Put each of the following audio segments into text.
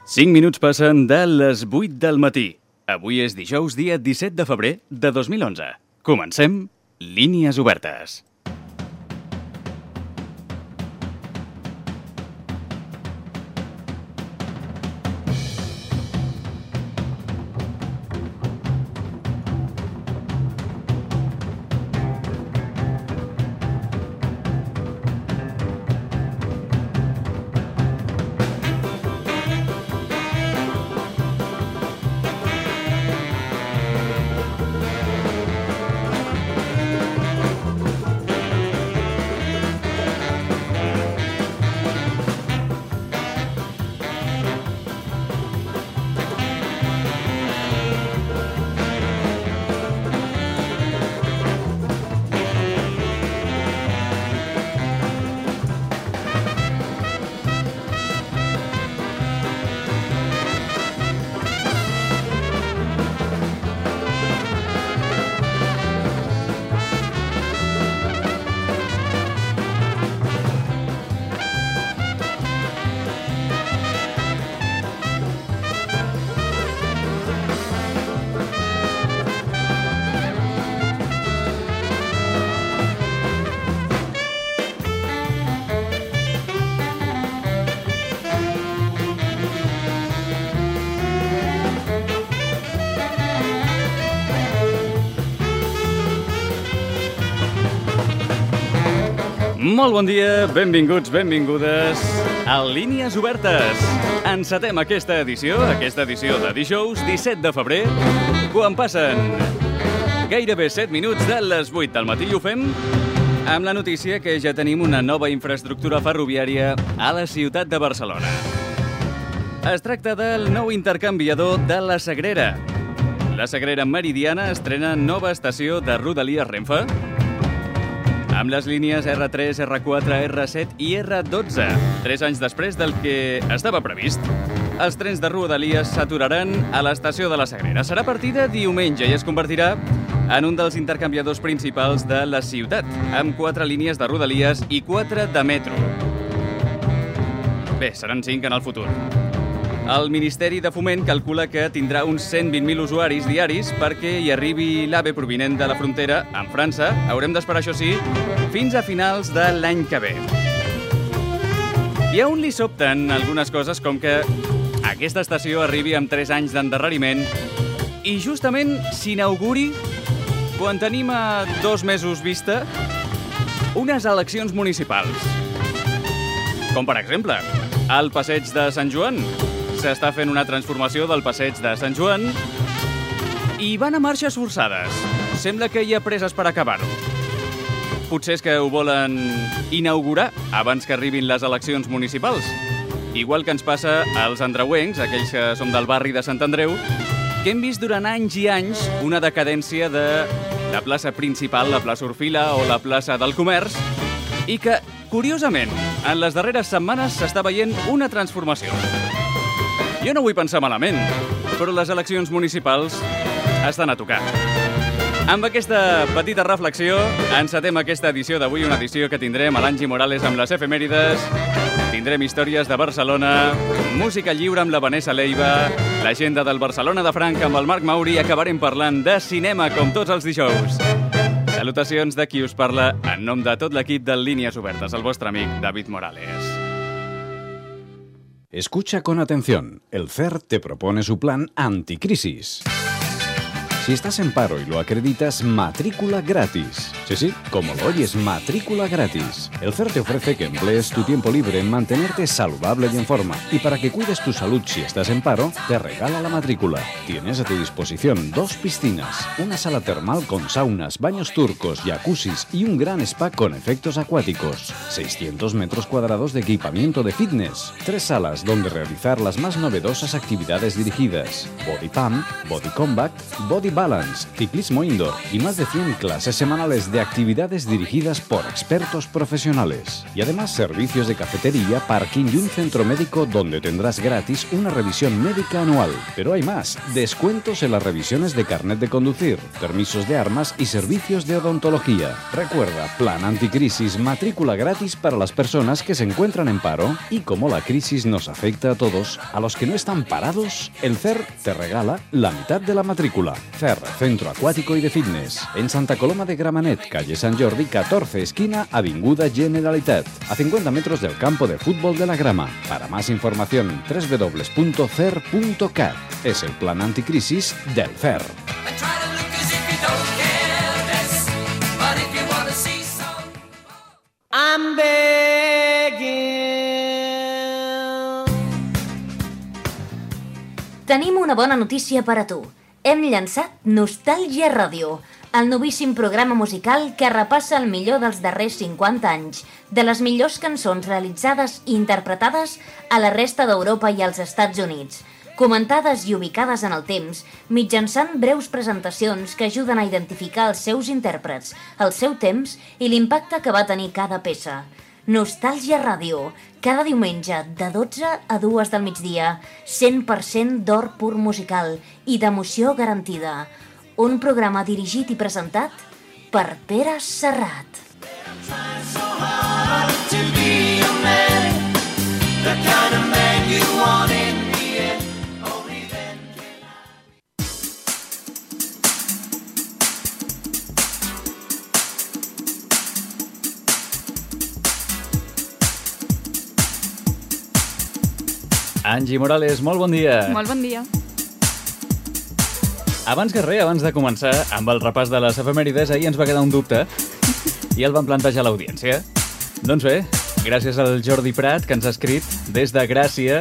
5 minuts passen de les 8 del matí. Avui és dijous, dia 17 de febrer de 2011. Comencem Línies Obertes. Molt bon dia, benvinguts, benvingudes a Línies Obertes. Encetem aquesta edició de dijous, 17 de febrer, quan passen gairebé 7 minuts de les 8 del matí. I ho fem amb la notícia que ja tenim una nova infraestructura ferroviària a la ciutat de Barcelona. Es tracta del nou intercanviador de la Sagrera. La Sagrera Meridiana estrena nova estació de Rodalies Renfe, amb les línies R3, R4, R7 i R12, 3 anys després del que estava previst. Els trens de Rodalies s'aturaran a l'estació de la Sagrera. Serà a partir de diumenge i es convertirà en un dels intercanviadors principals de la ciutat, amb 4 línies de Rodalies i 4 de metro. Bé, seran 5 en el futur. El Ministeri de Foment calcula que tindrà uns 120.000 usuaris diaris perquè hi arribi l'AVE provinent de la frontera amb França. Haurem d'esperar, això sí, fins a finals de l'any que ve. I a un li sobten algunes coses com que aquesta estació arribi amb 3 anys d'endarreriment i justament s'inauguri quan tenim a 2 mesos vista unes eleccions municipals. Com per exemple, al Passeig de Sant Joan. S'està fent una transformació del Passeig de Sant Joan i van a marxes forçades. Sembla que hi ha presses per acabar-ho. Potser és que ho volen inaugurar abans que arribin les eleccions municipals. Igual que ens passa als andreuencs, aquells que som del barri de Sant Andreu, que hem vist durant anys i anys una decadència de la plaça principal, la plaça Orfila o la plaça del Comerç, i que, curiosament, en les darreres setmanes s'està veient una transformació. Jo no vull pensar malament, però les eleccions municipals estan a tocar. Amb aquesta petita reflexió, encetem aquesta edició d'avui, una edició que tindrem a l'Angi Morales amb les efemèrides, tindrem històries de Barcelona, música lliure amb la Vanessa Leiva, l'agenda del Barcelona de Franca amb el Marc Mauri i acabarem parlant de cinema com tots els dijous. Salutacions de qui us parla en nom de tot l'equip de Línies Obertes, el vostre amic David Morales. Escucha con atención. El CER te propone su plan anticrisis. Si estás en paro y lo acreditas, matrícula gratis. Sí, como lo oyes, matrícula gratis. El CER te ofrece que emplees tu tiempo libre en mantenerte saludable y en forma. Y para que cuides tu salud si estás en paro, te regala la matrícula. Tienes a tu disposición 2 piscinas, una sala termal con saunas, baños turcos, jacuzzis y un gran spa con efectos acuáticos. 600 metros cuadrados de equipamiento de fitness. 3 salas donde realizar las más novedosas actividades dirigidas. Body Pump, Body Combat, Body Balance, ciclismo indoor y más de 100 clases semanales de actividades dirigidas por expertos profesionales. Y además servicios de cafetería, parking y un centro médico donde tendrás gratis una revisión médica anual. Pero hay más, descuentos en las revisiones de carnet de conducir, permisos de armas y servicios de odontología. Recuerda, plan anticrisis, matrícula gratis para las personas que se encuentran en paro. Y como la crisis nos afecta a todos, a los que no están parados, el CER te regala la mitad de la matrícula. CER, Centro Acuático y de Fitness. En Santa Coloma de Gramenet, calle Sant Jordi 14, esquina Avinguda Generalitat, a 50 metros del campo de fútbol de la Grama. Para más información, www.cer.cat. Es el plan anticrisis del CER. I'm begging. Tenim una bona notícia per a tu. Hem llançat Nostàlgia Ràdio, el novíssim programa musical que repassa el millor dels darrers 50 anys, de les millors cançons realitzades i interpretades a la resta d'Europa i als Estats Units, comentades i ubicades en el temps, mitjançant breus presentacions que ajuden a identificar els seus intèrprets, el seu temps i l'impacte que va tenir cada peça. Nostàlgia Ràdio, cada diumenge de 12 a 2 del migdia, 100% d'or pur musical i d'emoció garantida. Un programa dirigit i presentat per Pere Serrat. Angie Morales, molt bon dia. Molt bon dia. Abans que res, abans de començar amb el repàs de les efemèrides, ahir ens va quedar un dubte i el vam plantejar a l'audiència. Doncs bé, gràcies al Jordi Prat, que ens ha escrit des de Gràcia,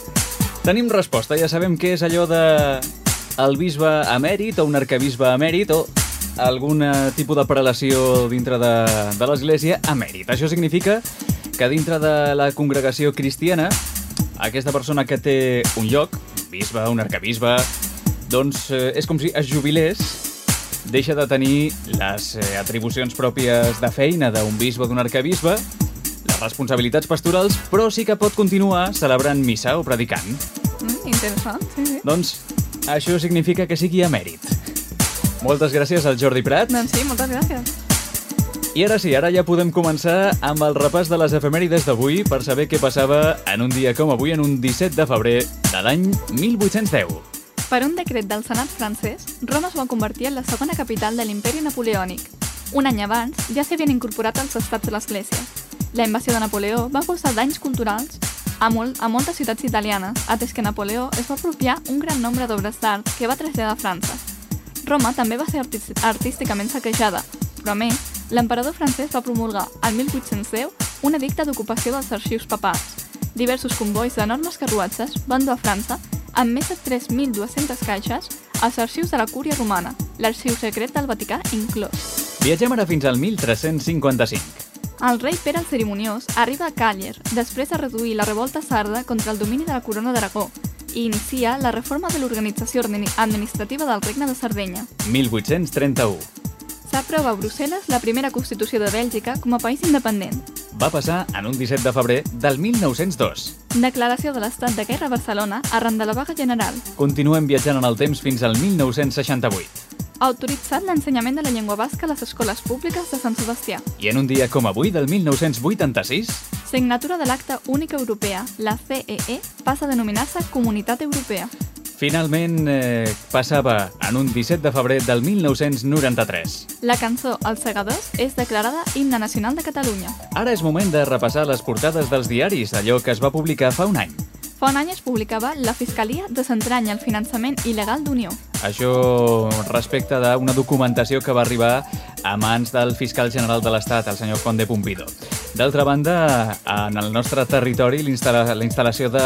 tenim resposta. Ja sabem què és allò de el bisbe emèrit o un arquebisbe emèrit o algun tipus de prelació dintre de l'Església emèrit. Això significa que dintre de la congregació cristiana, aquesta persona que té un lloc, un bisbe, un arquebisbe, doncs és com si es jubilés, deixa de tenir les atribucions pròpies de feina d'un bisbe o d'un arquebisbe, les responsabilitats pastorals, però sí que pot continuar celebrant missa o predicant. Interessant, sí. Doncs això significa que sigui emèrit. Moltes gràcies al Jordi Prat. Doncs sí, moltes gràcies. I ara sí, ara ja podem començar amb el repàs de les efemèrides d'avui per saber què passava en un dia com avui, en un 17 de febrer de l'any 1810. Per un decret del Senat francès, Roma es va convertir en la segona capital de l'imperi napoleònic. Un any abans ja s'havien incorporat als estats de l'Església. La invasió de Napoleó va causar danys culturals a moltes ciutats italianes, atès que Napoleó es va apropiar un gran nombre d'obres d'art que va traslladar a França. Roma també va ser artísticament saquejada, però a més, l'emperador francès va promulgar, el 1810, un edicte d'ocupació dels arxius papals. Diversos convois d'enormes carruatges van dur a França, amb més de 3.200 caixes, als arxius de la Cúria Romana, l'arxiu secret del Vaticà inclòs. Viatgem ara fins al 1355. El rei Pere el Cerimoniós arriba a Càller, després de reduir la revolta sarda contra el domini de la corona d'Aragó, i inicia la reforma de l'organització administrativa del Regne de Sardenya. 1831. S'aprova a Brussel·les la primera Constitució de Bèlgica com a país independent. Va passar en un 17 de febrer del 1902. Declaració de l'estat de guerra a Barcelona arran de la vaga general. Continuem viatjant en el temps fins al 1968. Ha autoritzat l'ensenyament de la llengua basca a les escoles públiques de Sant Sebastià. I en un dia com avui, del 1986... Signatura de l'Acta Única Europea. La CEE passa a denominar-se Comunitat Europea. Finalment, passava en un 17 de febrer del 1993. La cançó Els Segadors és declarada himne nacional de Catalunya. Ara és moment de repassar les portades dels diaris, allò que es va publicar fa un any. Fa un any es publicava La Fiscalia desentranya el finançament il·legal d'Unió. Això respecte d'una documentació que va arribar a mans del fiscal general de l'Estat, el senyor Conde Pompidou. D'altra banda, en el nostre territori, la instal·lació de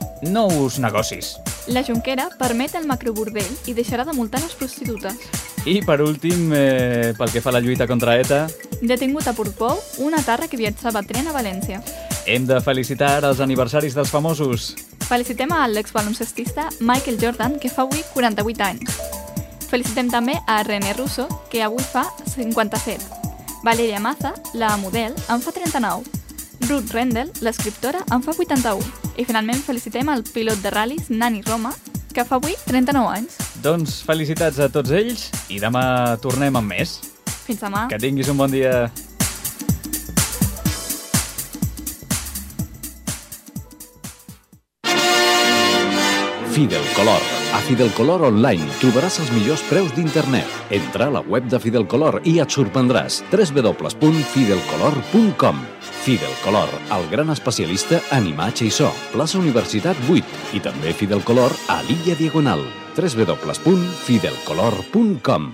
nous negocis. La Jonquera permet el macrobordell i deixarà de multar les prostitutes. I, per últim, pel que fa a la lluita contra ETA... Detingut a Portbou, una tarra que viatjava a tren a València. Hem de felicitar els aniversaris dels famosos. Felicitem a l'exbaloncestista Michael Jordan, que fa avui 48 anys. Felicitem també a René Russo, que avui fa 57. Valeria Maza, la model, en fa 39. Ruth Rendell, l'escriptora, en fa 81. I finalment felicitem el pilot de ral·lis Nani Roma, que fa avui 39 anys. Doncs felicitats a tots ells i demà tornem amb més. Fins demà. Que tinguis un bon dia. Fidelcolor. A Fidelcolor Online trobaràs els millors preus d'internet. Entra a la web de Fidelcolor i et sorprendràs. www.fidelcolor.com. Fidelcolor, el gran especialista en imatge i so. Plaça Universitat 8 i també Fidelcolor a l'Illa Diagonal. www.fidelcolor.com.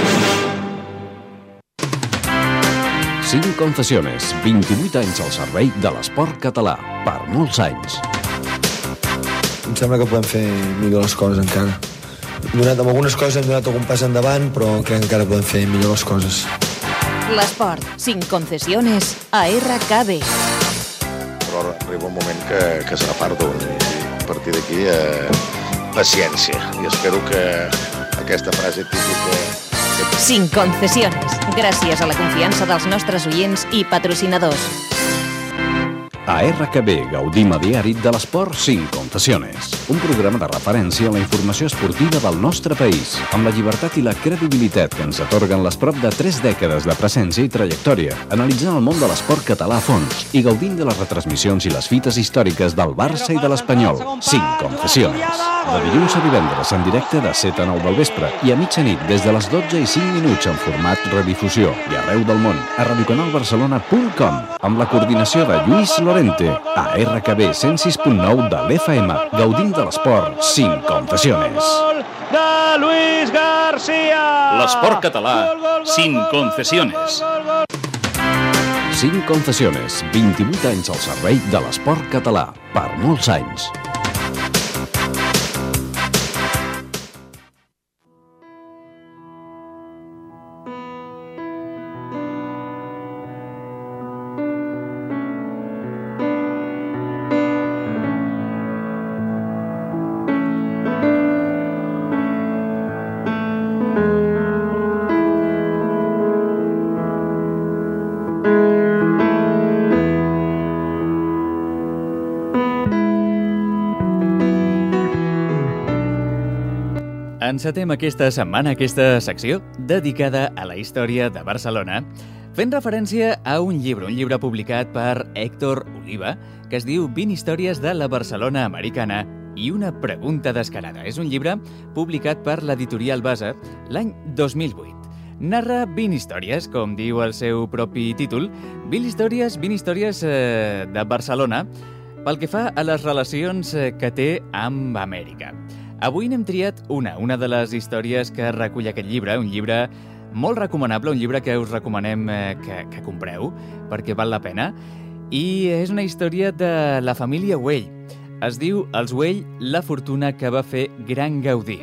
5 Confessiones, 28 anys al servei de l'esport català, per molts anys. Em sembla que podem fer millor les coses encara. Amb algunes coses hem donat algun pas endavant, però crec que encara podem fer millor les coses. L'esport, 5 Concesiones, a RKB. Però arriba un moment que se n'aparto i a partir d'aquí paciència. I espero que aquesta frase típica... 5 Concesiones, gràcies a la confiança dels nostres oients i patrocinadors. A RKB gaudim a diari de l'esport 5 Confessiones, un programa de referència a la informació esportiva del nostre país, amb la llibertat i la credibilitat que ens atorguen les prop de 3 dècades de presència i trajectòria, analitzant el món de l'esport català a fons i gaudint de les retransmissions i les fites històriques del Barça i de l'Espanyol. 5 Confessiones. De dilluns a divendres en directe de 7 a 9 del vespre i a mitjanit des de les 12 i 5 minuts en format redifusió i arreu del món a radiocanalbarcelona.com amb la coordinació de Lluís Lorente a RKB 106.9 de l'FM, gaudint de l'esport 5 Confessiones. De Luis García! L'esport català, 5 Confessiones. 5 Confessiones, 28 anys al servei de l'esport català, per molts anys. Encetem aquesta setmana aquesta secció dedicada a la història de Barcelona, fent referència a un llibre publicat per Héctor Oliva, que es diu 20 històries de la Barcelona americana i una pregunta descarada. És un llibre publicat per l'editorial Base l'any 2008. Narra 20 històries, com diu el seu propi títol, 20 històries de Barcelona pel que fa a les relacions que té amb Amèrica. Avui n'hem triat una de les històries que recull aquest llibre, un llibre molt recomanable, un llibre que us recomanem que compreu, perquè val la pena, i és una història de la família Güell. Es diu Els Güell, la fortuna que va fer Gran Gaudí.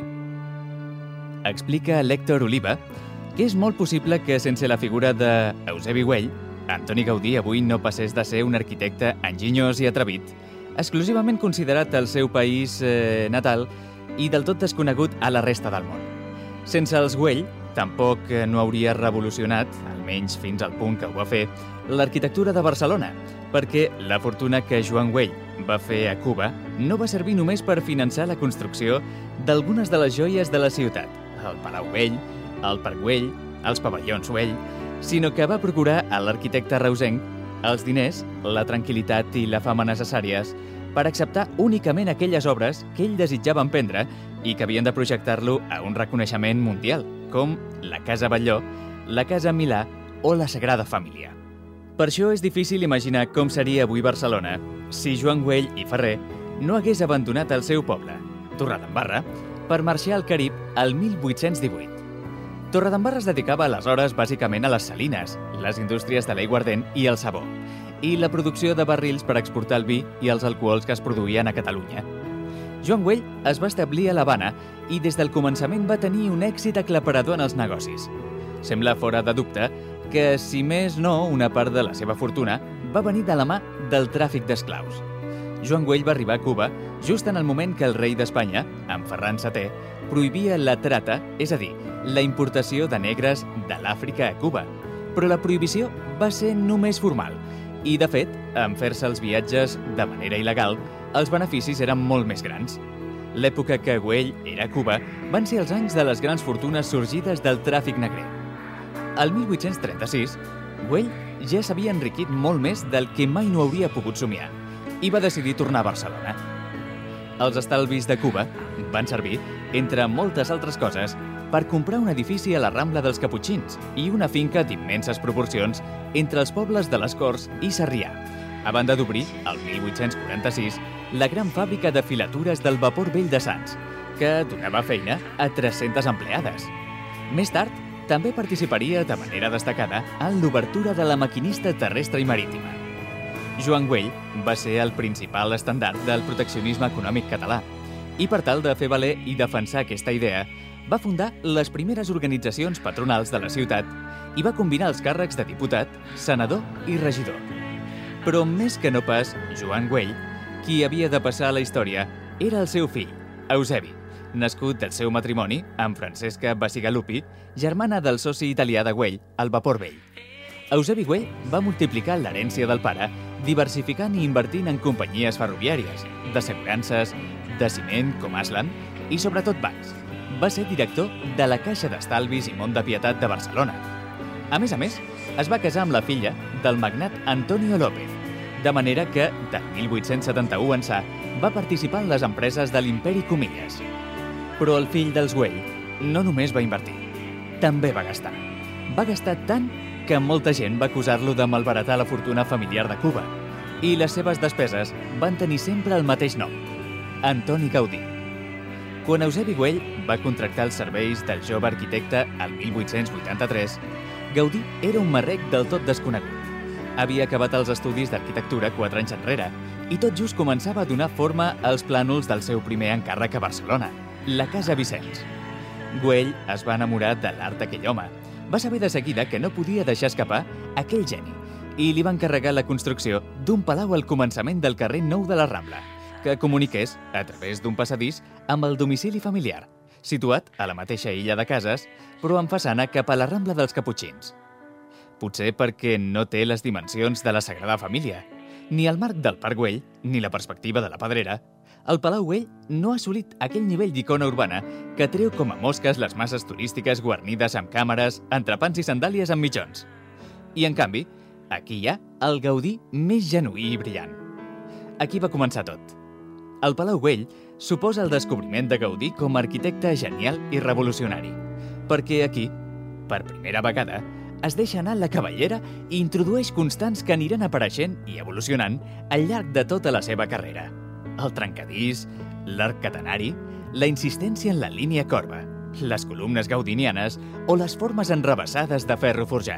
Explica l'Héctor Oliva que és molt possible que sense la figura d'Eusebi Güell, Antoni Gaudí avui no passés de ser un arquitecte enginyós i atrevit, exclusivament considerat al seu país natal i del tot desconegut a la resta del món. Sense els Güell, tampoc no hauria revolucionat, almenys fins al punt que ho va fer, l'arquitectura de Barcelona, perquè la fortuna que Joan Güell va fer a Cuba no va servir només per finançar la construcció d'algunes de les joies de la ciutat, el Palau Güell, el Parc Güell, els pavellons Güell, sinó que va procurar a l'arquitecte reusenc els diners, la tranquil·litat i la fama necessàries per acceptar únicament aquelles obres que ell desitjava emprendre i que havien de projectar-lo a un reconeixement mundial, com la Casa Batlló, la Casa Milà o la Sagrada Família. Per això és difícil imaginar com seria avui Barcelona si Joan Güell i Ferrer no hagués abandonat el seu poble, Torredembarra, per marxar al Carib el 1818. Torredembarra es dedicava aleshores bàsicament a les salines, les indústries de l'aiguardent i el sabó, i la producció de barrils per exportar el vi i els alcohols que es produïen a Catalunya. Joan Güell es va establir a l'Havana i des del començament va tenir un èxit aclaparador en els negocis. Sembla fora de dubte que, si més no, una part de la seva fortuna va venir de la mà del tràfic d'esclaus. Joan Güell va arribar a Cuba just en el moment que el rei d'Espanya, en Ferran VII, prohibia la trata, és a dir, la importació de negres de l'Àfrica a Cuba. Però la prohibició va ser només formal i, de fet, en fer-se els viatges de manera il·legal, els beneficis eren molt més grans. L'època que Güell era a Cuba van ser els anys de les grans fortunes sorgides del tràfic negrer. Al 1836, Güell ja s'havia enriquit molt més del que mai no hauria pogut somiar i va decidir tornar a Barcelona. Els estalvis de Cuba van servir, entre moltes altres coses, per comprar un edifici a la Rambla dels Caputxins i una finca d'immenses proporcions entre els pobles de les Corts i Sarrià, a banda d'obrir, el 1846, la gran fàbrica de filatures del vapor vell de Sants, que donava feina a 300 empleades. Més tard, també participaria de manera destacada en l'obertura de la maquinista terrestre i marítima. Joan Güell va ser el principal estendard del proteccionisme econòmic català i, per tal de fer valer i defensar aquesta idea, va fundar les primeres organitzacions patronals de la ciutat i va combinar els càrrecs de diputat, senador i regidor. Però més que no pas Joan Güell, qui havia de passar a la història era el seu fill, Eusebi, nascut del seu matrimoni amb Francesca Bacigalupi, germana del soci italià de Güell, el vapor vell. Eusebi Güell va multiplicar l'herència del pare, diversificant i invertint en companyies ferroviàries, d'assegurances, de ciment com Aslan i sobretot bancs. Va ser director de la Caixa d'Estalvis i Mont de Pietat de Barcelona. A més, es va casar amb la filla del magnat Antonio López, de manera que, del 1871 ençà, va participar en les empreses de l'Imperi Comillas. Però el fill dels Güell no només va invertir, també va gastar. Va gastar tant que molta gent va acusar-lo de malbaratar la fortuna familiar de Cuba i les seves despeses van tenir sempre el mateix nom, Antoni Gaudí. Quan Eusebi Güell va contractar els serveis del jove arquitecte el 1883, Gaudí era un marrec del tot desconegut. Havia acabat els estudis d'arquitectura 4 anys enrere i tot just començava a donar forma als plànols del seu primer encàrrec a Barcelona, la Casa Vicenç. Güell es va enamorar de l'art d'aquell home. Va saber de seguida que no podia deixar escapar aquell geni i li va encarregar la construcció d'un palau al començament del carrer Nou de la Rambla, que comuniqués, a través d'un passadís, amb el domicili familiar, situat a la mateixa illa de cases, però amb façana cap a la Rambla dels Caputxins. Potser perquè no té les dimensions de la Sagrada Família, ni el marc del Parc Güell, ni la perspectiva de la Pedrera, el Palau Güell no ha assolit aquell nivell d'icona urbana que treu com a mosques les masses turístiques guarnides amb càmeres, entrepans i sandàlies amb mitjons. I, en canvi, aquí hi ha el Gaudí més genuí i brillant. Aquí va començar tot. El Palau Güell suposa el descobriment de Gaudí com a arquitecte genial i revolucionari, perquè aquí, per primera vegada, es deixa anar la cabellera i introdueix constants que aniran apareixent i evolucionant al llarg de tota la seva carrera. El trencadís, l'arc catenari, la insistència en la línia corba, les columnes gaudinianes o les formes enrevessades de ferro forjat.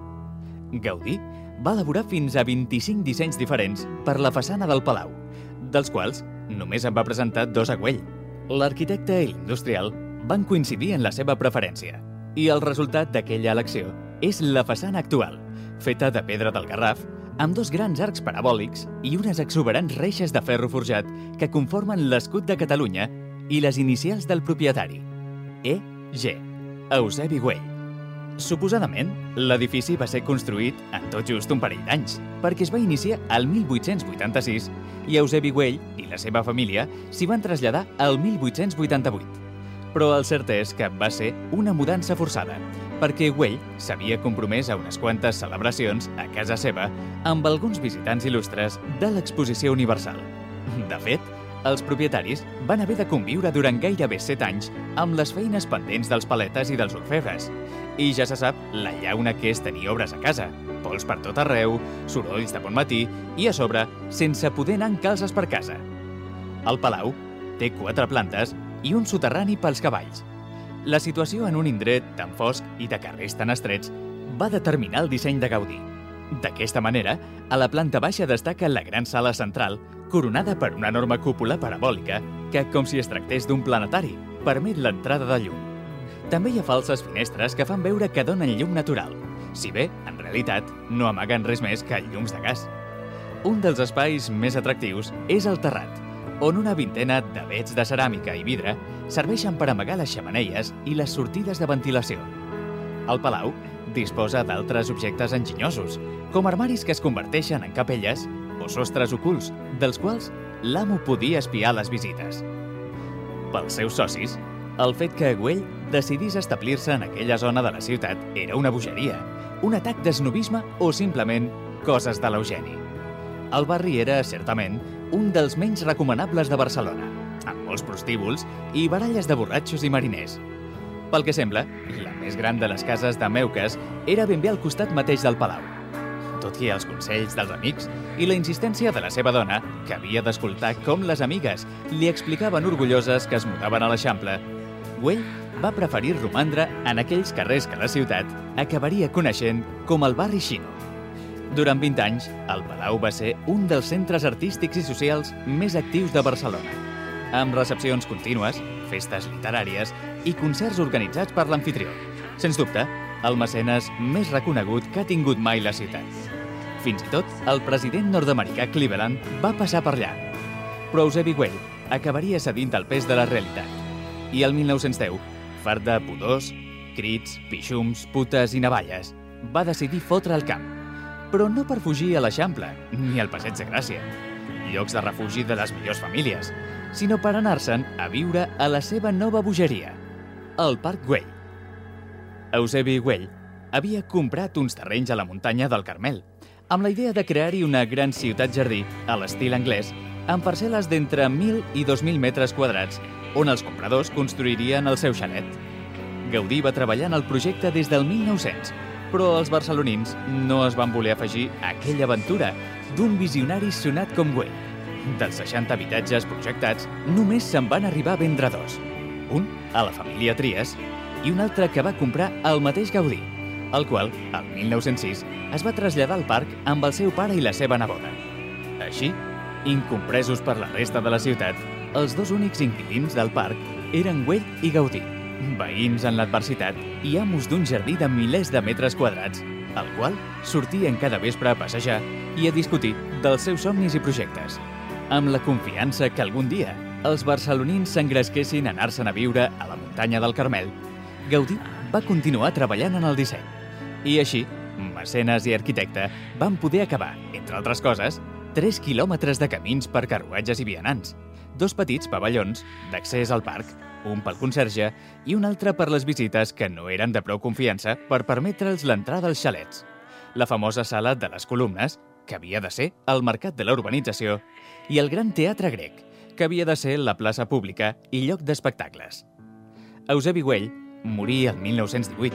Gaudí va elaborar fins a 25 dissenys diferents per la façana del palau, dels quals només en va presentar 2 a Güell. L'arquitecte i l'industrial van coincidir en la seva preferència i el resultat d'aquella elecció és la façana actual, feta de pedra del Garraf, amb 2 grans arcs parabòlics i unes exuberants reixes de ferro forjat que conformen l'escut de Catalunya i les inicials del propietari, E.G., Eusebi Güell. Suposadament, l'edifici va ser construït en tot just un parell d'anys, perquè es va iniciar el 1886 i Eusebi Güell i la seva família s'hi van traslladar el 1888. Però el cert és que va ser una mudança forçada, perquè Güell s'havia compromès a unes quantes celebracions a casa seva amb alguns visitants il·lustres de l'Exposició Universal. De fet, els propietaris van haver de conviure durant gairebé 7 anys amb les feines pendents dels paletes i dels orfebres. I ja se sap la llauna que és tenir obres a casa, pols per tot arreu, sorolls de bon matí i, a sobre, sense poder anar en calces per casa. El palau té 4 plantes i un soterrani pels cavalls. La situació en un indret tan fosc i de carrers tan estrets va determinar el disseny de Gaudí. D'aquesta manera, a la planta baixa destaca la gran sala central, coronada per una enorme cúpula parabòlica que, com si es tractés d'un planetari, permet l'entrada de llum. També hi ha falses finestres que fan veure que donen llum natural, si bé, en realitat, no amaguen res més que llums de gas. un dels espais més atractius és el terrat, on una vintena d'avets de ceràmica i vidre serveixen per amagar les xemeneies i les sortides de ventilació. El palau disposa d'altres objectes enginyosos, com armaris que es converteixen en capelles o sostres ocults, dels quals l'amo podia espiar les visites. Pels seus socis, el fet que Güell decidís establir-se en aquella zona de la ciutat era una bogeria, un atac d'esnobisme o simplement coses de l'Eugeni. El barri era, certament, un dels menys recomanables de Barcelona, amb molts prostíbuls i baralles de borratxos i mariners. Pel que sembla, la més gran de les cases de Meuques era ben bé al costat mateix del palau. Tot i els consells dels amics i la insistència de la seva dona, que havia d'escoltar com les amigues li explicaven orgulloses que es mudaven a l'Eixample, Güell va preferir romandre en aquells carrers que la ciutat acabaria coneixent com el barri xino. Durant 20 anys, el Palau va ser un dels centres artístics i socials més actius de Barcelona, amb recepcions contínues, festes literàries i concerts organitzats per l'amfitrió. Sens dubte, el mecenes més reconegut que ha tingut mai la ciutat. Fins i tot, el president nord-americà Cleveland va passar per allà. Però Eusebi Güell acabaria cedint al pes de la realitat. I el 1910, fart de pudors, crits, pixums, putes i navalles, va decidir fotre el camp. Però no per fugir a l'Eixample, ni al Passeig de Gràcia, llocs de refugi de les millors famílies, sinó per anar-se'n a viure a la seva nova bogeria, el Parc Güell. Eusebi Güell havia comprat uns terrenys a la muntanya del Carmel, amb la idea de crear-hi una gran ciutat-jardí a l'estil anglès, amb parcel·les d'entre 1.000 i 2.000 metres quadrats, on els compradors construirien el seu xalet. Gaudí va treballar en el projecte des del 1900, però els barcelonins no es van voler afegir a aquella aventura d'un visionari sonat com Güell. Dels 60 habitatges projectats, només se'n van arribar a vendre 2. Un a la família Trias i un altre que va comprar el mateix Gaudí, el qual, el 1906, es va traslladar al parc amb el seu pare i la seva neboda. Així, incompresos per la resta de la ciutat, els dos únics inquilins del parc eren Güell i Gaudí, veïns en l'adversitat i amos d'un jardí de milers de metres quadrats, al qual sortien cada vespre a passejar i a discutir dels seus somnis i projectes, amb la confiança que algun dia els barcelonins s'engresquessin a anar-se'n a viure a la muntanya del Carmel. Gaudí va continuar treballant en el disseny. I així, mecenes i arquitecte van poder acabar, entre altres coses, 3 quilòmetres de camins per carruatges i vianants, 2 petits pavellons d'accés al parc, un pel conserge i un altre per les visites que no eren de prou confiança per permetre'ls l'entrada als xalets, la famosa sala de les columnes, que havia de ser el mercat de la urbanització, i el gran teatre grec, que havia de ser la plaça pública i lloc d'espectacles. Eusebi Güell morí el 1918.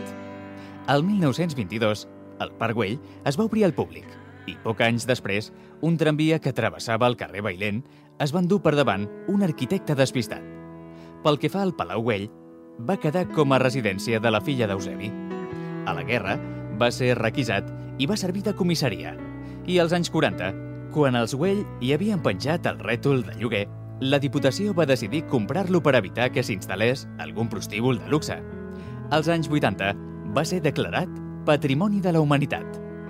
El 1922, el Parc Güell es va obrir al públic i, pocs anys després, un tramvia que travessava el carrer Bailén es va endur per davant un arquitecte despistat. Pel que fa al Palau Güell, va quedar com a residència de la filla d'Eusebi. A la guerra va ser requisat i va servir de comissaria. I als anys 40, quan els Güell hi havien penjat el rètol de lloguer, la Diputació va decidir comprar-lo per evitar que s'instal·lés algun prostíbul de luxe. Als anys 80 va ser declarat Patrimoni de la Humanitat.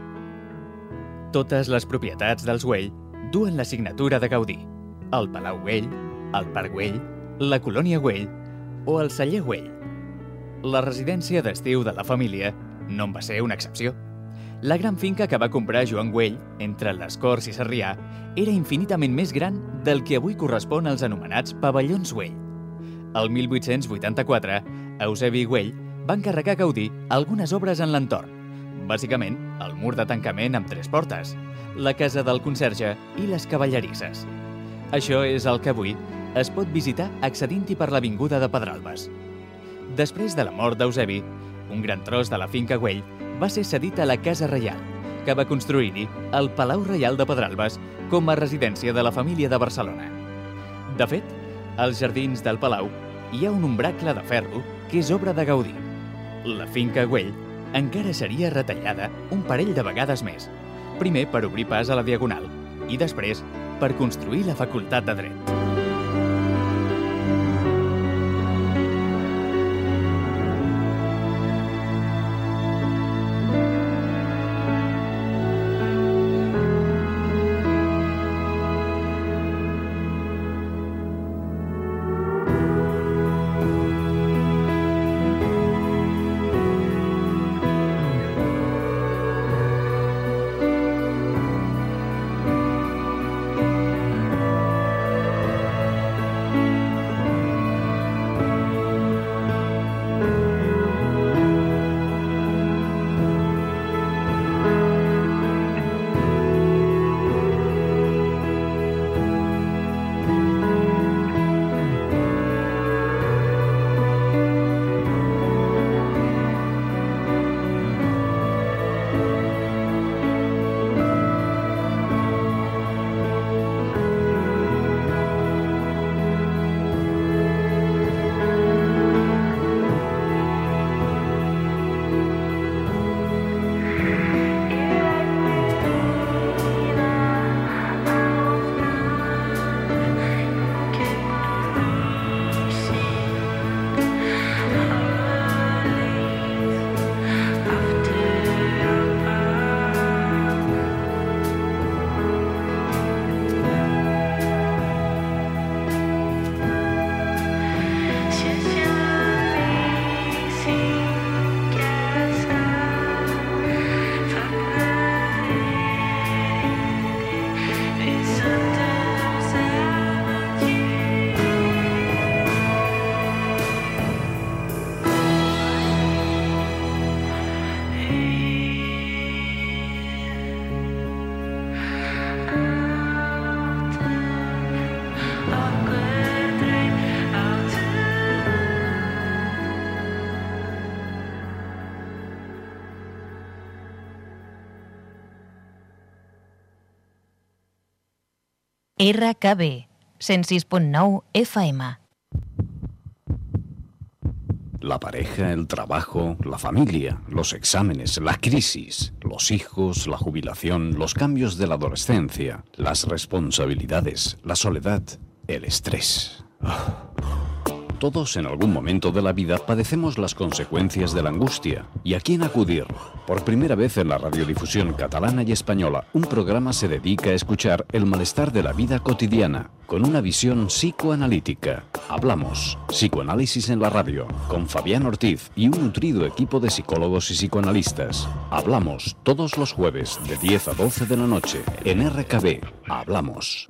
Totes les propietats dels Güell duen la signatura de Gaudí. El Palau Güell, el Parc Güell, la Colònia Güell o el Celler Güell. La residència d'estiu de la família no en va ser una excepció. La gran finca que va comprar Joan Güell, entre les Corts i Sarrià, era infinitament més gran del que avui correspon als anomenats pavellons Güell. El 1884, Eusebi Güell va encarregar a Gaudí algunes obres en l'entorn, bàsicament el mur de tancament amb 3 portes, la casa del conserge i les cavallerisses. Això és el que avui es pot visitar accedint-hi per l'avinguda de Pedralbes. Després de la mort d'Eusebi, un gran tros de la finca Güell va ser cedit a la Casa Reial, que va construir-hi el Palau Reial de Pedralbes com a residència de la família de Barcelona. De fet, als jardins del Palau hi ha un ombracle de ferro que és obra de Gaudí. La finca Güell encara seria retallada un parell de vegades més, primer per obrir pas a la Diagonal i després per construir la Facultat de Dret. RKB 106.9 FM. La pareja, el trabajo, la familia, los exámenes, la crisis, los hijos, la jubilación, los cambios de la adolescencia, las responsabilidades, la soledad, el estrés. Todos en algún momento de la vida padecemos las consecuencias de la angustia. ¿Y a quién acudir? Por primera vez en la radiodifusión catalana y española, un programa se dedica a escuchar el malestar de la vida cotidiana, con una visión psicoanalítica. Hablamos, psicoanálisis en la radio, con Fabián Ortiz y un nutrido equipo de psicólogos y psicoanalistas. Hablamos todos los jueves de 10 a 12 de la noche en RKB. Hablamos.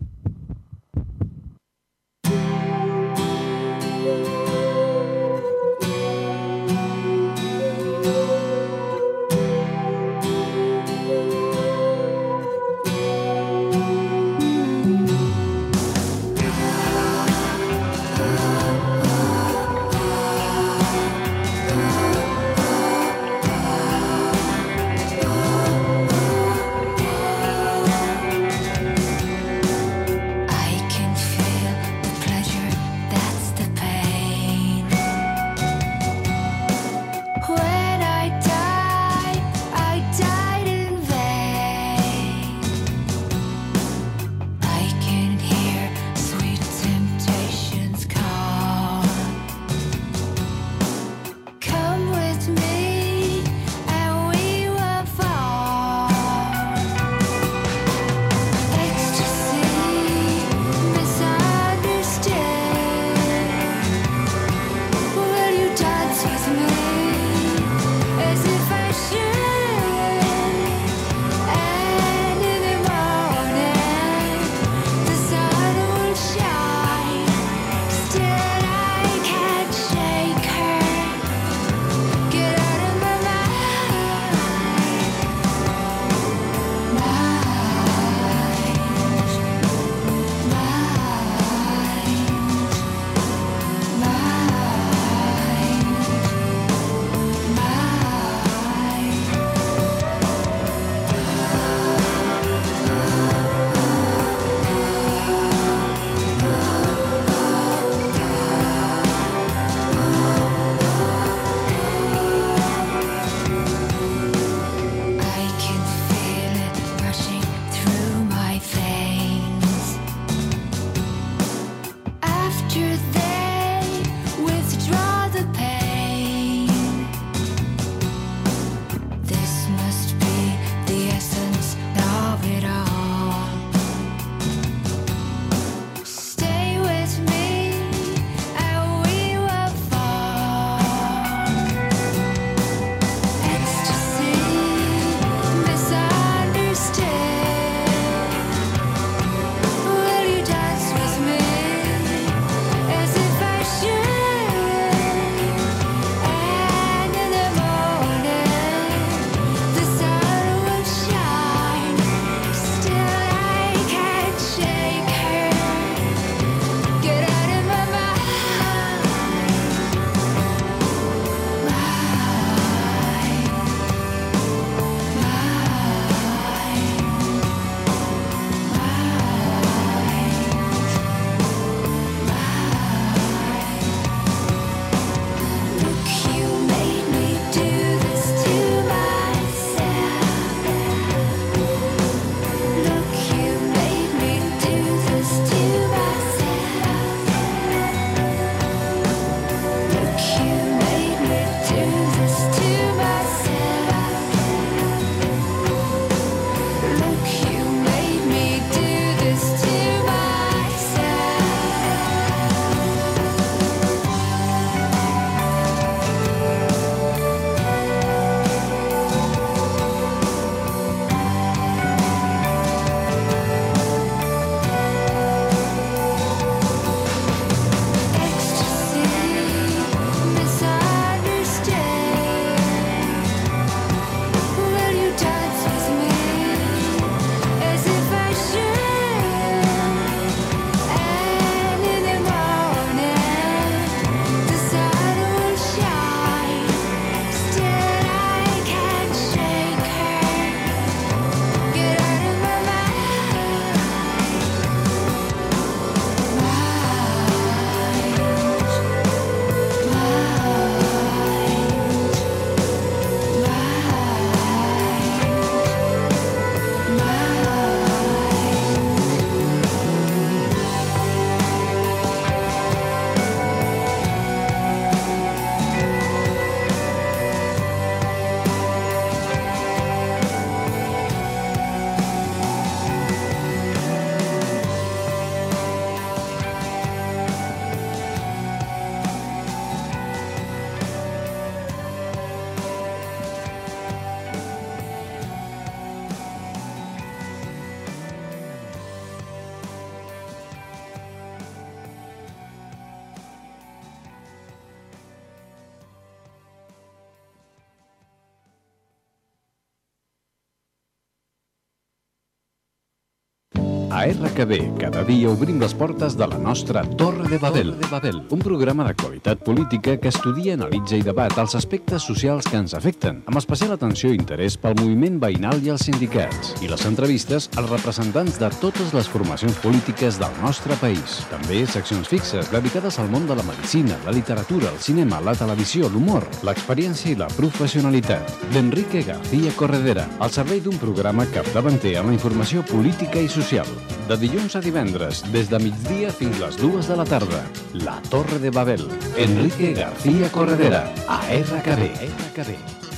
A RKB, cada dia obrim les portes de la nostra Torre de Babel. Un programa d'actualitat política que estudia, analitza i debat els aspectes socials que ens afecten, amb especial atenció i interès pel moviment veïnal i els sindicats, i les entrevistes als representants de totes les formacions polítiques del nostre país. També seccions fixes dedicades al món de la medicina, la literatura, el cinema, la televisió, l'humor, l'experiència i la professionalitat. D'Enrique García Corredera, al servei d'un programa capdavanter amb la informació política i social. De dilluns a divendres, des de migdia fins les 2 de la tarda. La Torre de Babel. Enrique García Corredera, a RKB.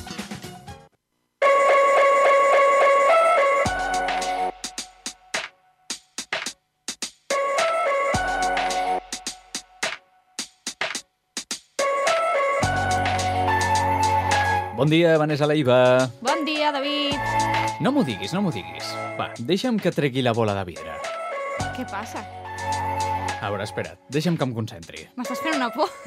Bon dia, Vanessa Leiva. Bon dia, David. No m'ho diguis. Va, deixa'm que tregui la bola de vidre. Què passa? A veure, espera't, deixa'm que em concentri. M'estàs fent una por.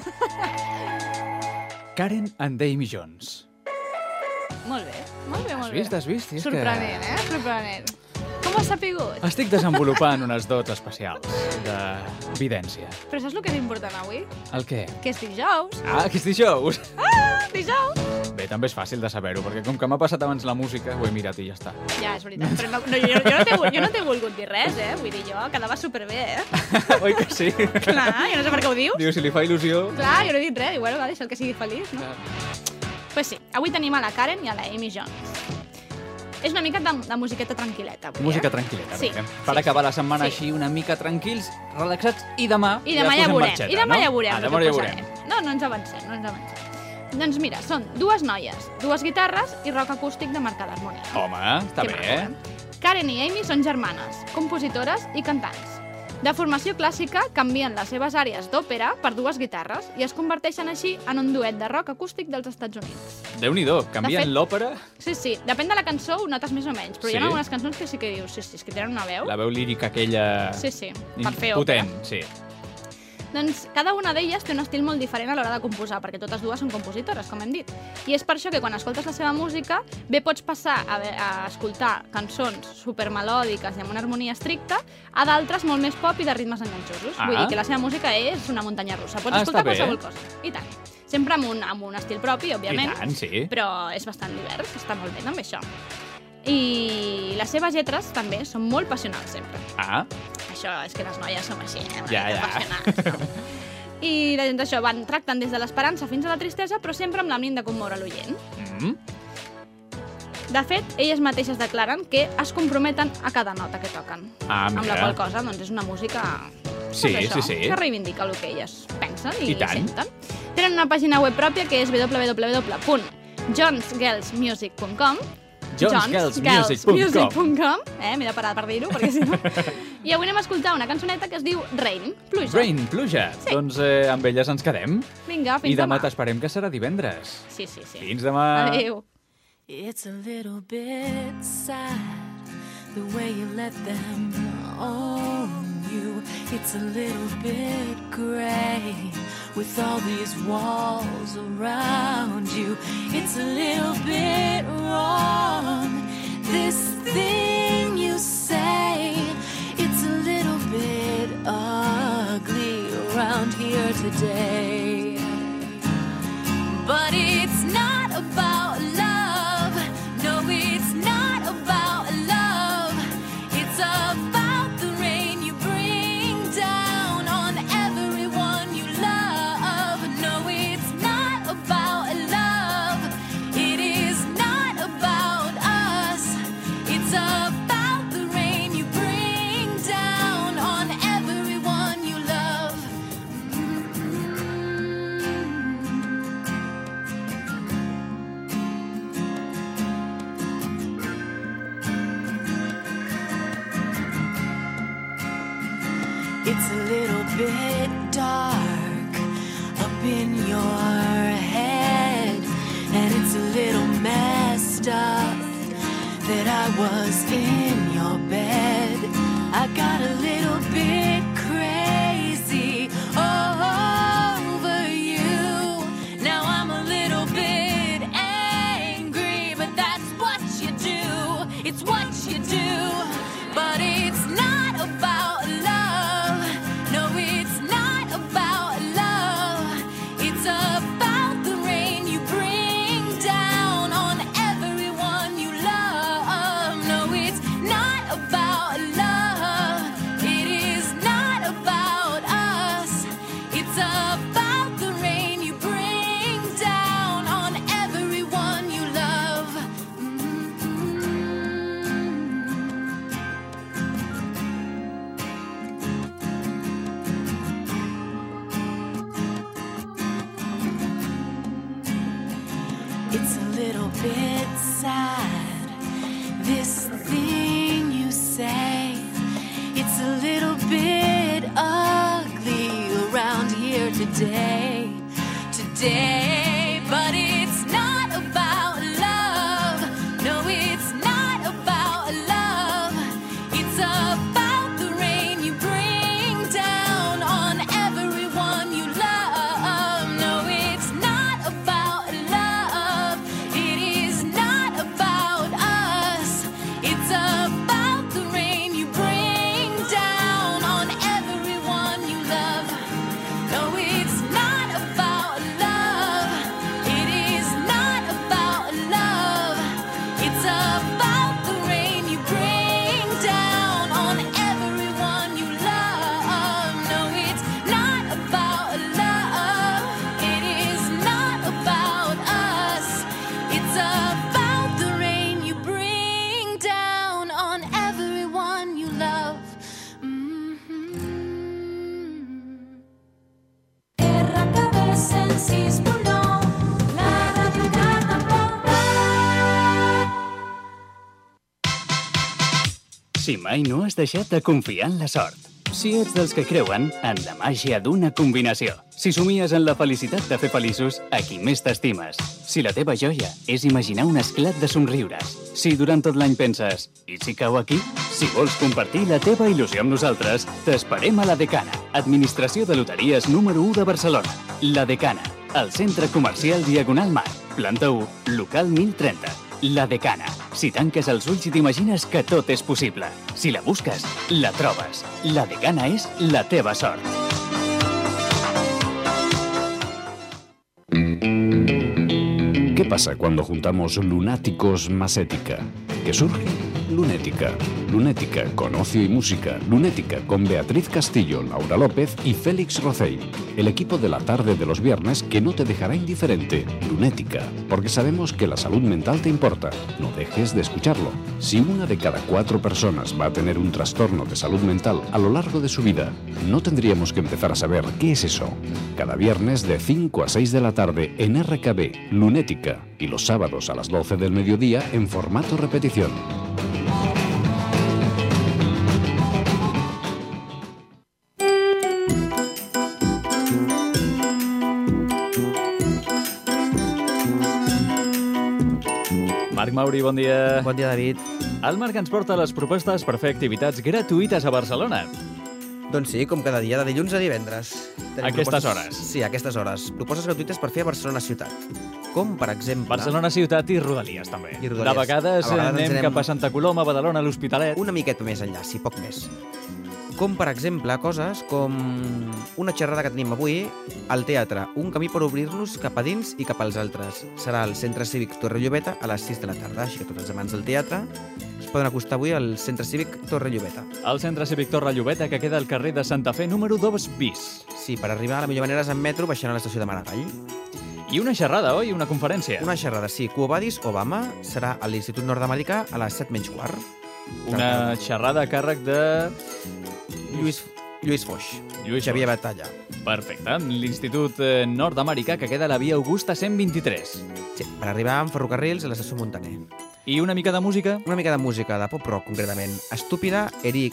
Karen and Amy Jones. Molt bé. Has vist? Sorprenent, Sorprenent. Com has sapigut? Estic desenvolupant unes dots especials de vidència. Però saps el que és important avui? El què? Que és dijous. Que és dijous. Dijous. Bé, també és fàcil de saber-ho, perquè com que m'ha passat abans la música, ho he mirat i ja està. Ja, és veritat. Però jo no t'he volgut dir res, Vull dir, jo quedava superbé, Oi que sí? Clar, jo no sé per què ho dius. Diu, si li fa il·lusió... Clar, jo no he dit res. Diu, bueno, va deixar que sigui feliç, no? Pues sí, avui tenim a la Karen i a la Amy Jones. És una mica de musiqueta tranquil·leta. Música tranquil·leta, sí. Per acabar la setmana així una mica tranquils, relaxats, i demà ja veurem. Marxeta, I demà no? ja veurem. Demà ja veurem. No ens avancem. Doncs mira, són dues noies, dues guitarres i rock acústic de marcada harmonia. Home, està bé. Karen i Amy són germanes, compositores i cantants. De formació clàssica, canvien les seves àrees d'òpera per dues guitarres i es converteixen així en un duet de rock acústic dels Estats Units. Déu-n'hi-do, canvien l'òpera... Sí, depèn de la cançó ho notes més o menys, però hi ha algunes cançons que sí que dius, sí, és que tenen una veu... La veu lírica aquella... Sí, per fer òpera. Potent, sí. Doncs cada una d'elles té un estil molt diferent a l'hora de composar, perquè totes dues són compositores, com hem dit. I és per això que quan escoltes la seva música, bé pots passar a escoltar cançons supermelòdiques i amb una harmonia estricta, a d'altres molt més pop i de ritmes enganxosos. Vull dir que la seva música és una muntanya russa. Pots escoltar qualsevol cosa. I tant. Sempre amb un estil propi, òbviament. I tant, sí. Però és bastant divers, està molt bé també això. I les seves lletres també són molt passionals sempre. Això és que les noies som així, passionals. I doncs això, tracten des de l'esperança fins a la tristesa, però sempre amb l'ànim de commoure l'oient. De fet, elles mateixes declaren que es comprometen a cada nota que toquen. Amb la qual cosa, doncs, és una música que reivindica el que elles pensen i senten. Tenen una pàgina web pròpia que és www.jonesgirlsmusic.com jonesgirlsmusic.com m'he de parar per dir-ho, perquè si no... I avui anem a escoltar una cançoneta que es diu Rain, pluja. Rain, pluja. Sí. Doncs amb elles ens quedem. Vinga, fins demà. I demà t'esperem que serà divendres. Sí. Fins demà. Adéu. It's a little bit sad the way you let them own you. It's a little bit gray with all these walls around you. It's a little bit wrong, this thing you say. It's a little bit ugly around here today. But it's not about love. No, it's not about love. It's about the rain you bring down on everyone you love. No, it's not about love. It is not about us. It's about the rain you bring down on everyone you love. It's a little bit dark up in your head, and it's a little messed up that I was in your bed. I got a little bit crazy over you. Now I'm a little bit angry, but that's what you do. It's what you do. But it's not about It's a little bit sad, this thing you say. It's a little bit ugly around here today, but it's not about love. No, it's not about love. It's about the rain you bring down on everyone you love. No, it's not about love. It is not about us. It's about the rain you bring down on everyone you love. No, it's not about love. It is not about love. It's about the rain you bring down on everyone you love. No, it's not about love. It is not about us. It's about the rain you bring down on everyone you love. RKB 106.9, la ràdio de Tampoc. Si mai no has deixat de confiar en la sort. Si ets dels que creuen en la màgia d'una combinació. Si somies en la felicitat de fer feliços a qui més t'estimes. Si la teva joia és imaginar un esclat de somriures. Si durant tot l'any penses, i si cau aquí? Si vols compartir la teva il·lusió amb nosaltres, t'esperem a La Decana, Administració de Loteries número 1 de Barcelona. La Decana, al centre comercial Diagonal Mar, planta 1, local 1030. La Decana. Si tanques els ulls i t'imagines que tot és possible. Si la busques, la trobes. La Decana és la teva sort. ¿Qué pasa cuando juntamos lunáticos más ética? ¿Qué surge? Lunética. Lunética con ocio y música. Lunética con Beatriz Castillo, Laura López y Félix Rocey. El equipo de la tarde de los viernes que no te dejará indiferente. Lunética. Porque sabemos que la salud mental te importa. No dejes de escucharlo. Si una de cada 4 personas va a tener un trastorno de salud mental a lo largo de su vida, no tendríamos que empezar a saber qué es eso. Cada viernes de 5 a 6 de la tarde en RKB, Lunética. Y los sábados a las 12 del mediodía en formato repetición. Marc Mauri, bon dia. Bon dia, David. El Marc ens porta les propostes per fer activitats gratuïtes a Barcelona. Doncs sí, com cada dia, de dilluns a divendres. A aquestes hores. Sí, a aquestes hores. Propostes gratuïtes per fer a Barcelona ciutat. Com, per exemple... Barcelona ciutat i Rodalies, també. I Rodalies. De vegades anem cap a Santa Coloma, Badalona, l'Hospitalet. Una miqueta més enllà, sí, poc més. Com, per exemple, coses com una xerrada que tenim avui al teatre, un camí per obrir-nos cap a dins i cap als altres. Serà al Centre Cívic Torre Llobeta a les 6 de la tarda, així que tots els amants del teatre es poden acostar avui al Centre Cívic Torre Llobeta. El Centre Cívic Torre Llobeta, que queda al carrer de Santa Fe, número 2 bis. Sí, per arribar la millor manera és en metro, baixant a l'estació de Maragall. I una xerrada, oi? Una conferència. Una xerrada, sí. Quo Vadis Obama serà a l'Institut Nord-Americà a les 7:15. Una xerrada a càrrec de... Lluís Foix. Xavier Batalla. Perfecte. L'Institut Nord-Americà, que queda a la via Augusta 123. Sí, per arribar amb ferrocarrils a l'estació Montaner. I una mica de música? Una mica de música, de pop-rock, concretament. Estúpida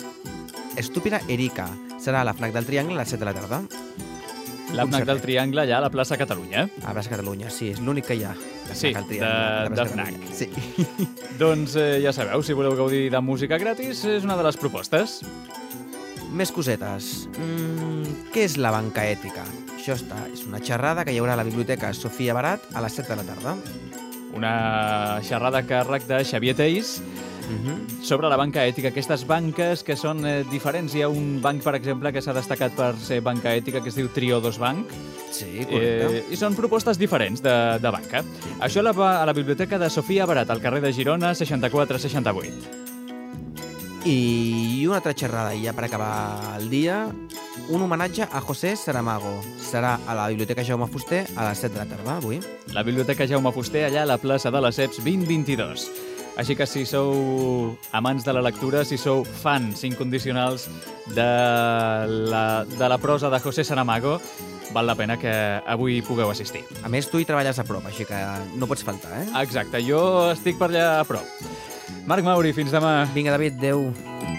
Erika. Serà a la FNAC del Triangle a les 7 de la tarda. La FNAC del Triangle, allà a la plaça Catalunya. A la plaça Catalunya, sí, és l'únic que hi ha. Sí, de FNAC. Sí. Doncs ja sabeu, si voleu gaudir de música gratis, és una de les propostes. Més cosetes. Què és la banca ètica? Això és una xerrada que hi haurà a la Biblioteca Sofia Barat a les 7 de la tarda. Una xerrada a càrrec de Xavier Teis sobre la banca ètica. Aquestes banques que són diferents. Hi ha un banc, per exemple, que s'ha destacat per ser banca ètica, que es diu Triodos Bank. Sí, correcte. I són propostes diferents de banca. Això a la Biblioteca de Sofia Barat, al carrer de Girona, 64-68. I una altra xerrada, i ja per acabar el dia, un homenatge a José Saramago. Serà a la Biblioteca Jaume Fuster a les 7 de la tarda, avui. La Biblioteca Jaume Fuster, allà a la plaça de les Ceps 2022. Així que si sou amants de la lectura, si sou fans incondicionals de la prosa de José Saramago, val la pena que avui pugueu assistir. A més, tu hi treballes a prop, així que no pots faltar, eh? Exacte, jo estic per allà a prop. Marc Mauri, fins demà. Vinga, David, adeu.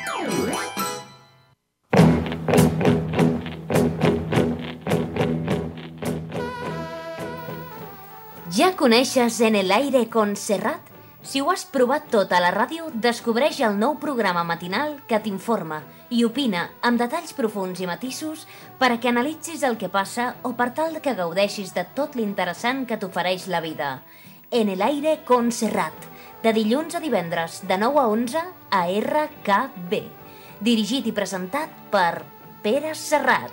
Ja coneixes En el aire con Serrat? Si ho has provat tot a la ràdio, descobreix el nou programa matinal que t'informa i opina amb detalls profunds i matisos per a que analitzis el que passa o per tal que gaudeixis de tot l'interessant que t'ofereix la vida. En el aire con Serrat, de dilluns a divendres, de 9 a 11 a RKB. Dirigit i presentat per Pere Serrat.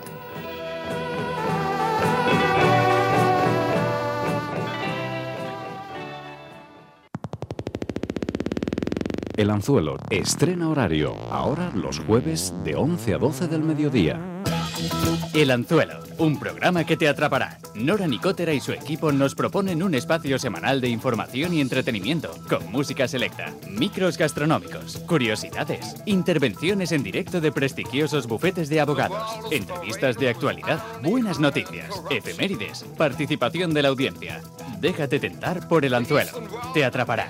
El Anzuelo estrena horario, ahora los jueves de 11 a 12 del mediodía. El Anzuelo, un programa que te atrapará. Nora Nicotera y su equipo nos proponen un espacio semanal de información y entretenimiento, con música selecta, micros gastronómicos, curiosidades, intervenciones en directo de prestigiosos bufetes de abogados, entrevistas de actualidad, buenas noticias, efemérides, participación de la audiencia. Déjate tentar por El Anzuelo. Te atrapará.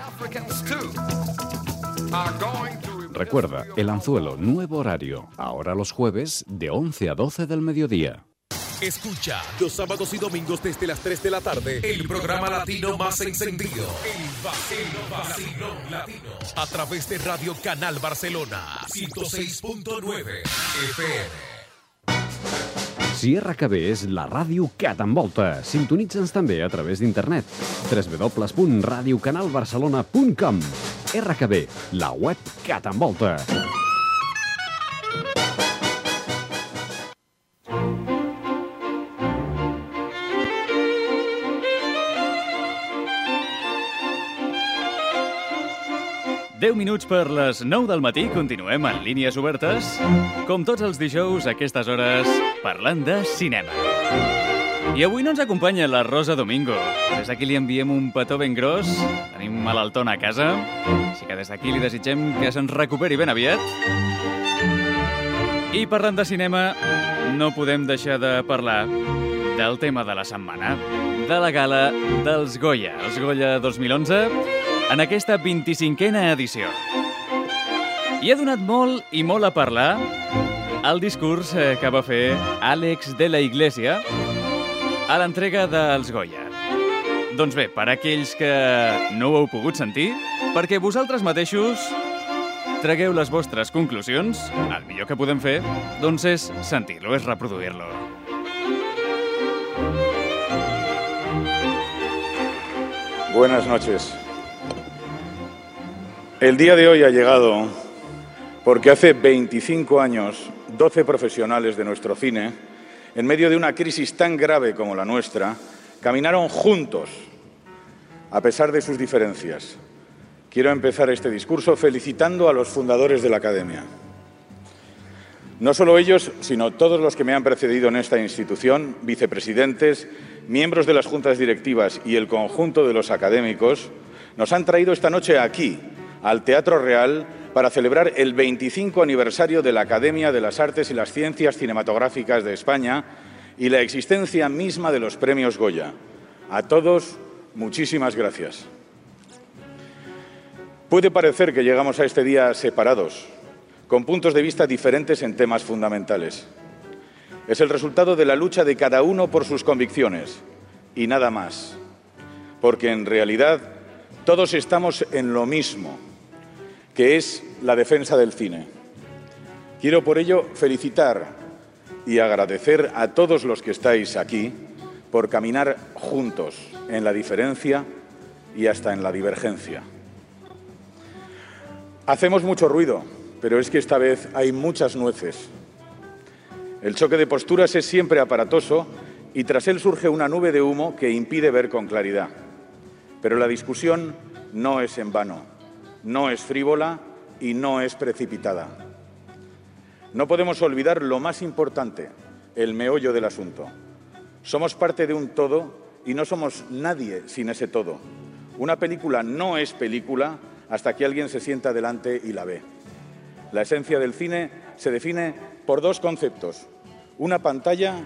Recuerda, El Anzuelo, nuevo horario, ahora los jueves de 11 a 12 del mediodía. Escucha los sábados y domingos desde las 3 de la tarde el programa latino más encendido, El Vacilón Latino, a través de Radio Canal Barcelona, 106.9 FM. Si RKB és la ràdio que t'envolta, sintonitza'ns també a través d'internet. www.radiocanalbarcelona.com. RKB, la web que t'envolta. Deu minuts per les 9 del matí, continuem en línies obertes, com tots els dijous a aquestes hores, parlant de cinema. I avui no ens acompanya la Rosa Domingo. Des d'aquí li enviem un petó ben gros, tenim malaltona a casa, així que des d'aquí li desitgem que se'n recuperi ben aviat. I parlant de cinema, no podem deixar de parlar del tema de la setmana, de la gala dels Goya, els Goya 2011, en aquesta 25a edició. I ha donat molt i molt a parlar el discurs que va fer Àlex de la Iglesia a l'entrega dels Goya. Doncs bé, per aquells que no ho heu pogut sentir, perquè vosaltres mateixos tragueu les vostres conclusions, el millor que podem fer, doncs és sentir-lo, és reproduir-lo. Buenas noches. El día de hoy ha llegado porque hace 25 años, 12 profesionales de nuestro cine, en medio de una crisis tan grave como la nuestra, caminaron juntos, a pesar de sus diferencias. Quiero empezar este discurso felicitando a los fundadores de la Academia. No solo ellos, sino todos los que me han precedido en esta institución, vicepresidentes, miembros de las juntas directivas y el conjunto de los académicos, nos han traído esta noche aquí, al Teatro Real, para celebrar el 25 aniversario de la Academia de las Artes y las Ciencias Cinematográficas de España y la existencia misma de los premios Goya. A todos, muchísimas gracias. Puede parecer que llegamos a este día separados, con puntos de vista diferentes en temas fundamentales. Es el resultado de la lucha de cada uno por sus convicciones, y nada más. Porque en realidad todos estamos en lo mismo, que es la defensa del cine. Quiero por ello felicitar y agradecer a todos los que estáis aquí por caminar juntos en la diferencia y hasta en la divergencia. Hacemos mucho ruido, pero es que esta vez hay muchas nueces. El choque de posturas es siempre aparatoso y tras él surge una nube de humo que impide ver con claridad. Pero la discusión no es en vano, no es frívola y no es precipitada. No podemos olvidar lo más importante, el meollo del asunto. Somos parte de un todo y no somos nadie sin ese todo. Una película no es película hasta que alguien se sienta delante y la ve. La esencia del cine se define por dos conceptos, una pantalla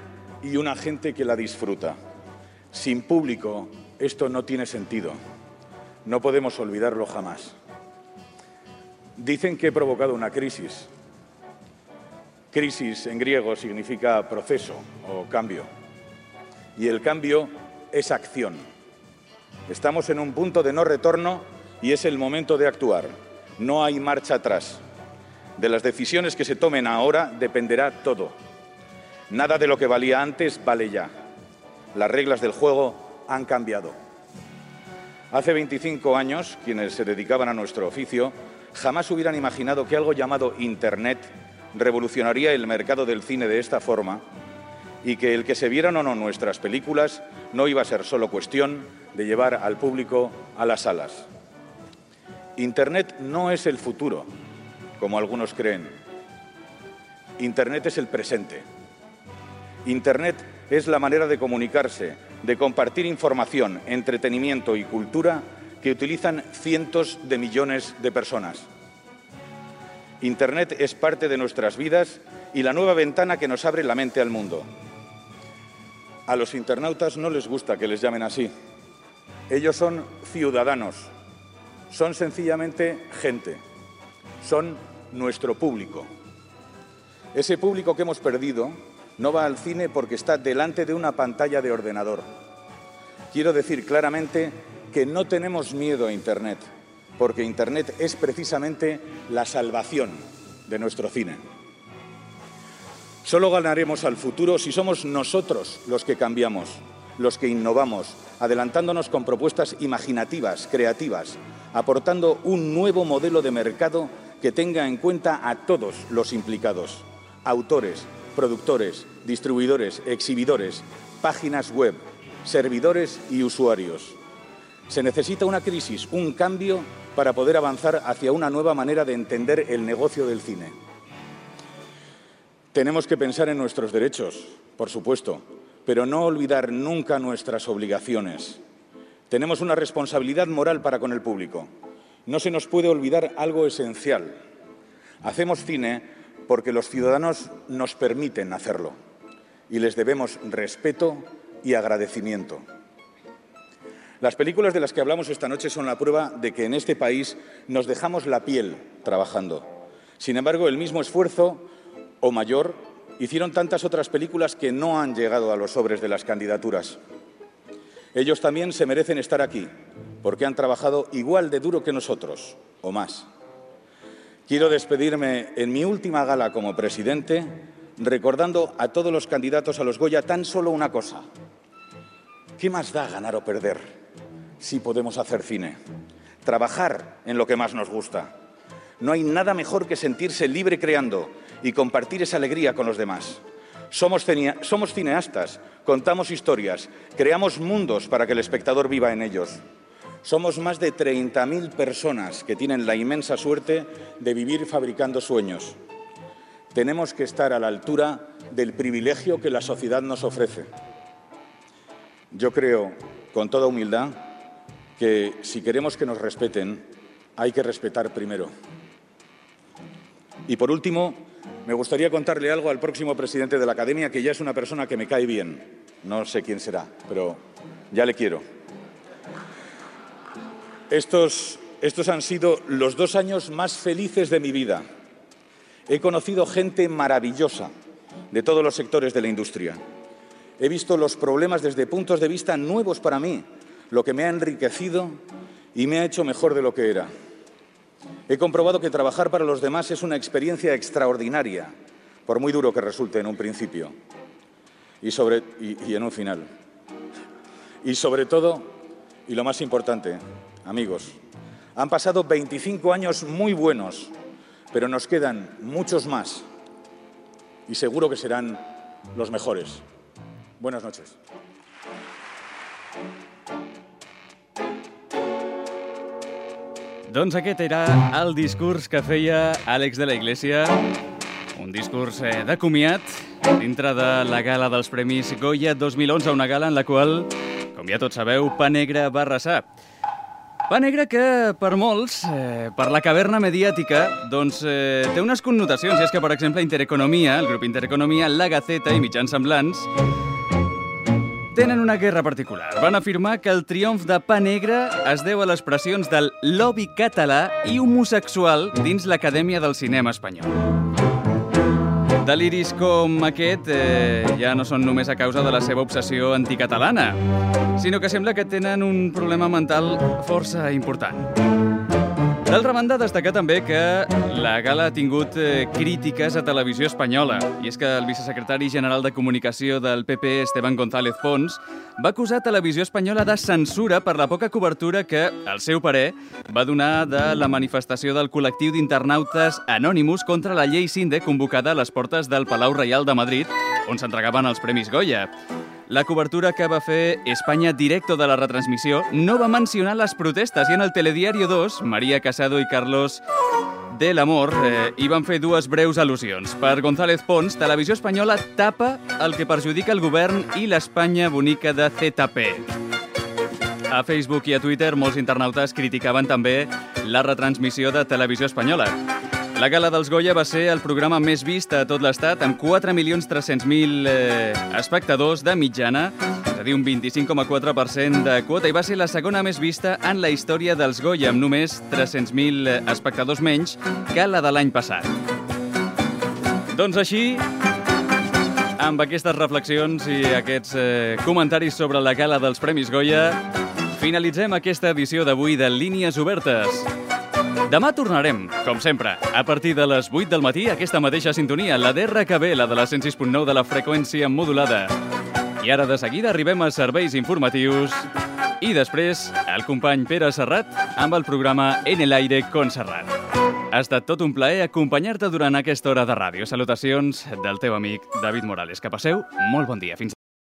y una gente que la disfruta. Sin público, esto no tiene sentido. No podemos olvidarlo jamás. Dicen que he provocado una crisis. Crisis en griego significa proceso o cambio. Y el cambio es acción. Estamos en un punto de no retorno y es el momento de actuar. No hay marcha atrás. De las decisiones que se tomen ahora dependerá todo. Nada de lo que valía antes vale ya. Las reglas del juego han cambiado. Hace 25 años, quienes se dedicaban a nuestro oficio jamás hubieran imaginado que algo llamado Internet revolucionaría el mercado del cine de esta forma y que el que se vieran o no nuestras películas no iba a ser solo cuestión de llevar al público a las salas. Internet no es el futuro, como algunos creen. Internet es el presente. Internet es la manera de comunicarse, de compartir información, entretenimiento y cultura que utilizan cientos de millones de personas. Internet es parte de nuestras vidas y la nueva ventana que nos abre la mente al mundo. A los internautas no les gusta que les llamen así. Ellos son ciudadanos, son sencillamente gente, son nuestro público. Ese público que hemos perdido no va al cine porque está delante de una pantalla de ordenador. Quiero decir claramente que no tenemos miedo a Internet, porque Internet es precisamente la salvación de nuestro cine. Solo ganaremos al futuro si somos nosotros los que cambiamos, los que innovamos, adelantándonos con propuestas imaginativas, creativas, aportando un nuevo modelo de mercado que tenga en cuenta a todos los implicados: autores, productores, distribuidores, exhibidores, páginas web, servidores y usuarios. Se necesita una crisis, un cambio para poder avanzar hacia una nueva manera de entender el negocio del cine. Tenemos que pensar en nuestros derechos, por supuesto, pero no olvidar nunca nuestras obligaciones. Tenemos una responsabilidad moral para con el público. No se nos puede olvidar algo esencial. Hacemos cine porque los ciudadanos nos permiten hacerlo y les debemos respeto y agradecimiento. Las películas de las que hablamos esta noche son la prueba de que en este país nos dejamos la piel trabajando. Sin embargo, el mismo esfuerzo o mayor hicieron tantas otras películas que no han llegado a los sobres de las candidaturas. Ellos también se merecen estar aquí, porque han trabajado igual de duro que nosotros, o más. Quiero despedirme en mi última gala como presidente, recordando a todos los candidatos a los Goya tan solo una cosa. ¿Qué más da ganar o perder si podemos hacer cine? Trabajar en lo que más nos gusta. No hay nada mejor que sentirse libre creando y compartir esa alegría con los demás. Somos cineastas, contamos historias, creamos mundos para que el espectador viva en ellos. Somos más de 30.000 personas que tienen la inmensa suerte de vivir fabricando sueños. Tenemos que estar a la altura del privilegio que la sociedad nos ofrece. Yo creo, con toda humildad, que si queremos que nos respeten, hay que respetar primero. Y por último, me gustaría contarle algo al próximo presidente de la Academia, que ya es una persona que me cae bien. No sé quién será, pero ya le quiero. Estos han sido los 2 años más felices de mi vida. He conocido gente maravillosa de todos los sectores de la industria. He visto los problemas desde puntos de vista nuevos para mí, lo que me ha enriquecido y me ha hecho mejor de lo que era. He comprobado que trabajar para los demás es una experiencia extraordinaria, por muy duro que resulte en un principio y en un final. Y sobre todo, y lo más importante, amigos, han pasado 25 años muy buenos, pero nos quedan muchos más y seguro que serán los mejores. Buenas noches. Doncs aquest era el discurs que feia Àlex de la Iglesia, un discurs de comiat dintre de la gala dels Premis Goya 2011, una gala en la qual, com ja tots sabeu, Pa Negre va arrasar. Pa Negre que, per molts, per la caverna mediàtica, doncs té unes connotacions, i és que, per exemple, Intereconomia, el grup Intereconomia, La Gaceta i mitjans semblants, tenen una guerra particular. Van afirmar que el triomf de Pa Negre es deu a les pressions del lobby català i homosexual dins l'Acadèmia del Cinema Espanyol. Deliris com aquest ja no són només a causa de la seva obsessió anticatalana, sinó que sembla que tenen un problema mental força important. D'altra banda, destacar també que la gala ha tingut crítiques a Televisió Espanyola, i és que el vicesecretari general de Comunicació del PP, Esteban González Pons, va acusar Televisió Espanyola de censura per la poca cobertura que, al seu parer, va donar de la manifestació del col·lectiu d'internautes anònimus contra la llei Cinde convocada a les portes del Palau Reial de Madrid, on s'entregaven els Premis Goya. La cobertura que va fer España Directo de la retransmissió no va mencionar les protestes i en el Telediario 2, María Casado i Carlos del Amor hi van fer dues breus al·lusions. Per González Pons, Televisió Espanyola tapa el que perjudica el govern i l'Espanya bonica de ZP. A Facebook i a Twitter molts internautes criticaven també la retransmissió de Televisió Espanyola. La gala dels Goya va ser el programa més vist a tot l'estat, amb 4.300.000 espectadors de mitjana, és a dir, un 25,4% de quota, i va ser la segona més vista en la història dels Goya, amb només 300.000 espectadors menys que la de l'any passat. Doncs així, amb aquestes reflexions i aquests comentaris sobre la gala dels Premis Goya, finalitzem aquesta edició d'avui de Línies Obertes. Demà tornarem, com sempre, a partir de les 8 del matí, aquesta mateixa sintonia, la d'RKB, la de la 106.9 de la freqüència modulada. I ara de seguida arribem a serveis informatius i després el company Pere Serrat amb el programa En el aire con Serrat. Ha estat tot un plaer acompanyar-te durant aquesta hora de ràdio. Salutacions del teu amic David Morales. Que passeu molt bon dia. Fins